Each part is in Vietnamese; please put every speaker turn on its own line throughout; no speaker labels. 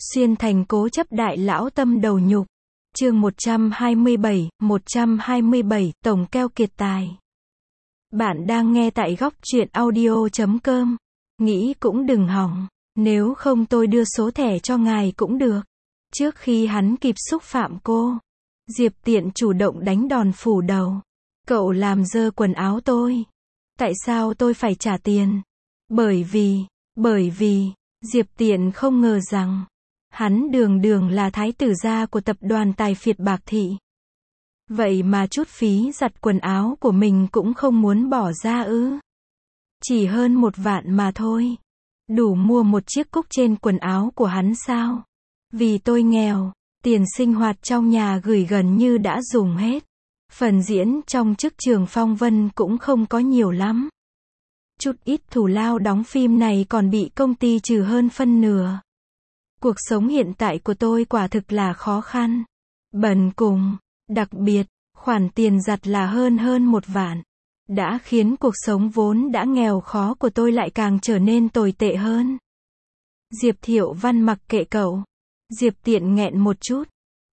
Xuyên thành cố chấp đại lão tâm đầu nhục. Chương 127, Tổng keo kiệt tài. Bạn đang nghe tại góc truyện audio.com. Nghĩ cũng đừng hỏng, nếu không tôi đưa số thẻ cho ngài cũng được. Trước khi hắn kịp xúc phạm cô, Diệp Tiện chủ động đánh đòn phủ đầu. Cậu làm dơ quần áo tôi. Tại sao tôi phải trả tiền? Bởi vì, Diệp Tiện không ngờ rằng, hắn đường đường là thái tử gia của tập đoàn tài phiệt Bạc Thị. Vậy mà chút phí giặt quần áo của mình cũng không muốn bỏ ra ư? Chỉ hơn 1 vạn mà thôi. Đủ mua một chiếc cúc trên quần áo của hắn sao? Vì tôi nghèo, tiền sinh hoạt trong nhà gửi gần như đã dùng hết. Phần diễn trong chức trường phong vân cũng không có nhiều lắm. Chút ít thù lao đóng phim này còn bị công ty trừ hơn phân nửa. Cuộc sống hiện tại của tôi quả thực là khó khăn, bần cùng, đặc biệt, khoản tiền giặt là hơn 1 vạn. Đã khiến cuộc sống vốn đã nghèo khó của tôi lại càng trở nên tồi tệ hơn. Diệp Thiệu Văn mặc kệ cậu. Diệp Tiện nghẹn một chút.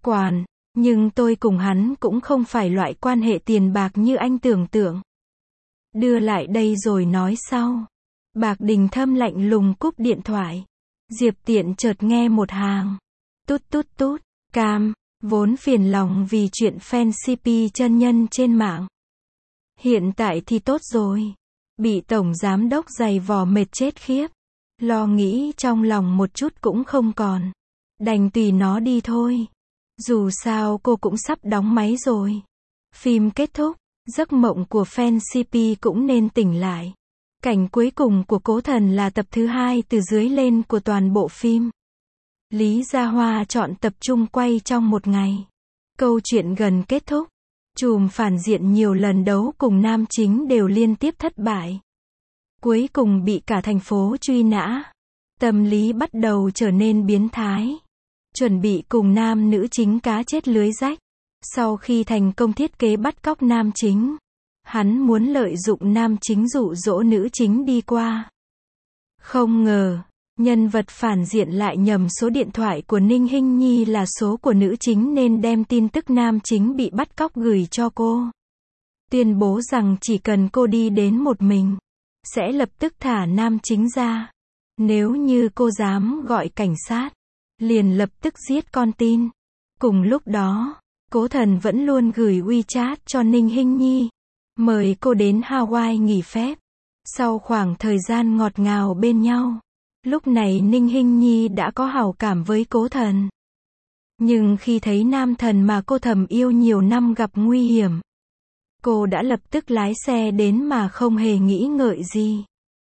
Nhưng tôi cùng hắn cũng không phải loại quan hệ tiền bạc như anh tưởng tượng. Đưa lại đây rồi nói sau. Bạc Đình Thâm lạnh lùng cúp điện thoại. Diệp Tiện chợt nghe một hàng. Tút tút tút, cam, vốn phiền lòng vì chuyện fan CP chân nhân trên mạng. Hiện tại thì tốt rồi. Bị tổng giám đốc giày vò mệt chết khiếp. Lo nghĩ trong lòng một chút cũng không còn. Đành tùy nó đi thôi. Dù sao cô cũng sắp đóng máy rồi. Phim kết thúc, giấc mộng của fan CP cũng nên tỉnh lại. Cảnh cuối cùng của Cố Thần là tập thứ 2 từ dưới lên của toàn bộ phim. Lý Gia Hoa chọn tập trung quay trong một ngày. Câu chuyện gần kết thúc. Trùm phản diện nhiều lần đấu cùng nam chính đều liên tiếp thất bại. Cuối cùng bị cả thành phố truy nã. Tâm lý bắt đầu trở nên biến thái. Chuẩn bị cùng nam nữ chính cá chết lưới rách. Sau khi thành công thiết kế bắt cóc nam chính, hắn muốn lợi dụng nam chính dụ dỗ nữ chính đi qua. Không ngờ, nhân vật phản diện lại nhầm số điện thoại của Ninh Hinh Nhi là số của nữ chính nên đem tin tức nam chính bị bắt cóc gửi cho cô. Tuyên bố rằng chỉ cần cô đi đến một mình, sẽ lập tức thả nam chính ra. Nếu như cô dám gọi cảnh sát, liền lập tức giết con tin. Cùng lúc đó, Cố Thần vẫn luôn gửi WeChat cho Ninh Hinh Nhi, mời cô đến Hawaii nghỉ phép. Sau khoảng thời gian ngọt ngào bên nhau, lúc này Ninh Hinh Nhi đã có hảo cảm với Cố Thần. Nhưng khi thấy nam thần mà cô thầm yêu nhiều năm gặp nguy hiểm, cô đã lập tức lái xe đến mà không hề nghĩ ngợi gì.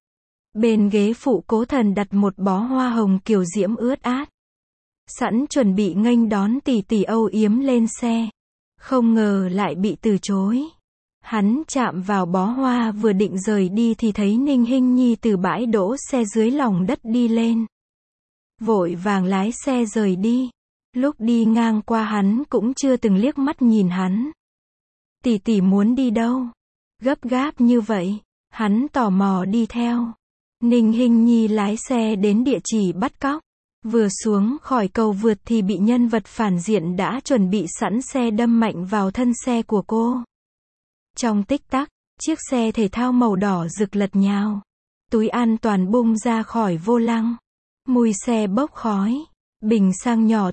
Bên ghế phụ Cố Thần đặt một bó hoa hồng kiều diễm ướt át, sẵn chuẩn bị nghênh đón tỷ tỷ âu yếm lên xe. Không ngờ lại bị từ chối. Hắn chạm vào bó hoa vừa định rời đi thì thấy Ninh Hinh Nhi từ bãi đỗ xe dưới lòng đất đi lên. Vội vàng lái xe rời đi. Lúc đi ngang qua hắn cũng chưa từng liếc mắt nhìn hắn. Tỷ tỷ muốn đi đâu? Gấp gáp như vậy. Hắn tò mò đi theo. Ninh Hinh Nhi lái xe đến địa chỉ bắt cóc. Vừa xuống khỏi cầu vượt thì bị nhân vật phản diện đã chuẩn bị sẵn xe đâm mạnh vào thân xe của cô. Trong tích tắc, chiếc xe thể thao màu đỏ rực lật nhào. Túi an toàn bung ra khỏi vô lăng. Mùi xe bốc khói. Bình xăng nhỏ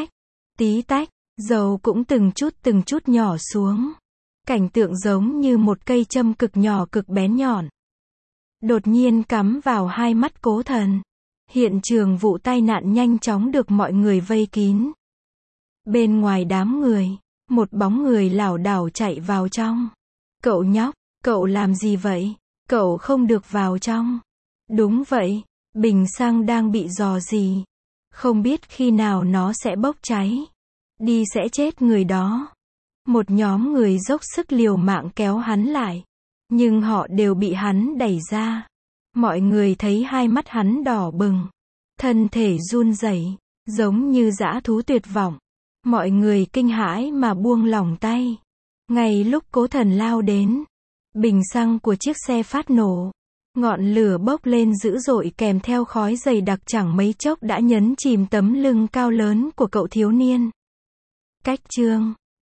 tí tách, dầu cũng từng chút nhỏ xuống. Cảnh tượng giống như một cây châm cực nhỏ cực bén nhọn. Đột nhiên cắm vào hai mắt Cố Thần. Hiện trường vụ tai nạn nhanh chóng được mọi người vây kín. Bên ngoài đám người, một bóng người lảo đảo chạy vào trong. Cậu nhóc, cậu làm gì vậy? Cậu không được vào trong. Đúng vậy, bình xăng đang bị rò rỉ. Không biết khi nào nó sẽ bốc cháy. Đi sẽ chết người đó. Một nhóm người dốc sức liều mạng kéo hắn lại. Nhưng họ đều bị hắn đẩy ra. Mọi người thấy hai mắt hắn đỏ bừng. Thân thể run rẩy, giống như dã thú tuyệt vọng. Mọi người kinh hãi mà buông lỏng tay. Ngay lúc Cố Thần lao đến, bình xăng của chiếc xe phát nổ. Ngọn lửa bốc lên dữ dội kèm theo khói dày đặc chẳng mấy chốc đã nhấn chìm tấm lưng cao lớn của cậu thiếu niên. Cách chương